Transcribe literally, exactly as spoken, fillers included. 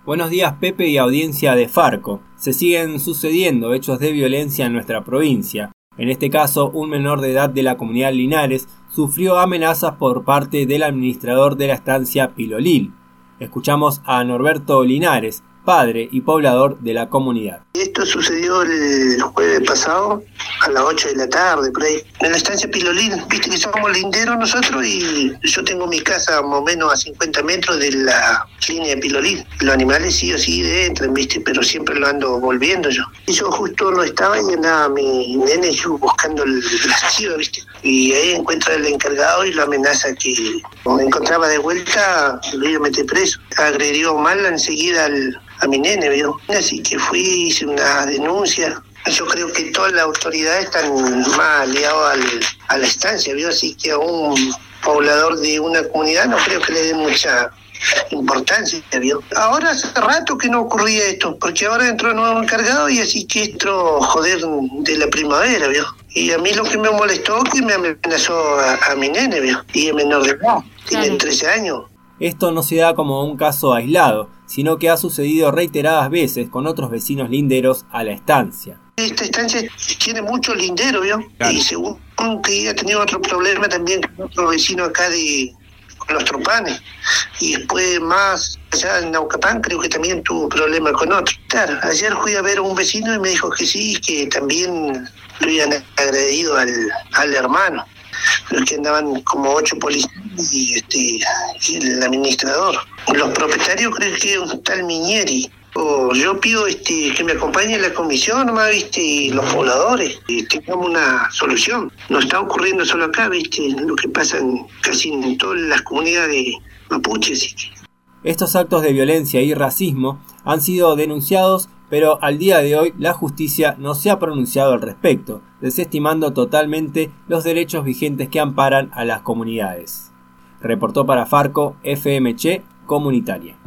Buenos días, Pepe y audiencia de Farco. Se siguen sucediendo hechos de violencia en nuestra provincia. En este caso, un menor de edad de la comunidad Linares sufrió amenazas por parte del administrador de la estancia Pilolín. Escuchamos a Norberto Linares, padre y poblador de la comunidad. Esto sucedió el jueves pasado a las ocho de la tarde, por ahí, en la estancia Pilolín. Viste que somos linderos nosotros y yo tengo mi casa más o menos a cincuenta metros de la línea de Pilolín. Los animales sí o sí entran, viste, pero siempre lo ando volviendo yo. Y yo justo no estaba y andaba mi nene yo buscando el, la chiva, viste. Y ahí encuentra el encargado y lo amenaza que me encontraba de vuelta, lo iba a meter preso. Agredió mal enseguida al a mi nene, ¿vio? Así que fui, hice una denuncia. Yo creo que todas las autoridades están más aliadas al, a la estancia, ¿vio? Así que a un poblador de una comunidad no creo que le dé mucha importancia, ¿vio? Ahora hace rato que no ocurría esto, porque ahora entró un nuevo encargado y así que esto joder de la primavera, ¿vio? Y a mí lo que me molestó es que me amenazó a, a mi nene, ¿vio? Y es menor de edad, tiene trece años. Esto no se da como un caso aislado, sino que ha sucedido reiteradas veces con otros vecinos linderos a la estancia. Esta estancia tiene muchos linderos, ¿vio? Claro. Y según que ha tenido otro problema también con otro vecino acá de con los Tropanes. Y después más allá en Naucapán creo que también tuvo problemas con otro. Claro, ayer fui a ver a un vecino y me dijo que sí, que también lo habían agredido al, al hermano. Pero que andaban como ocho policías y, este, y el administrador. Los propietarios creo que es un tal Miñeri. O yo pido este que me acompañe la comisión, nomás, viste, y los pobladores, y tengamos una solución. No está ocurriendo solo acá, viste, lo que pasa en, casi en todas las comunidades mapuches. Estos actos de violencia y racismo han sido denunciados, pero al día de hoy la justicia no se ha pronunciado al respecto, desestimando totalmente los derechos vigentes que amparan a las comunidades. Reportó para Farco F M Che Comunitaria.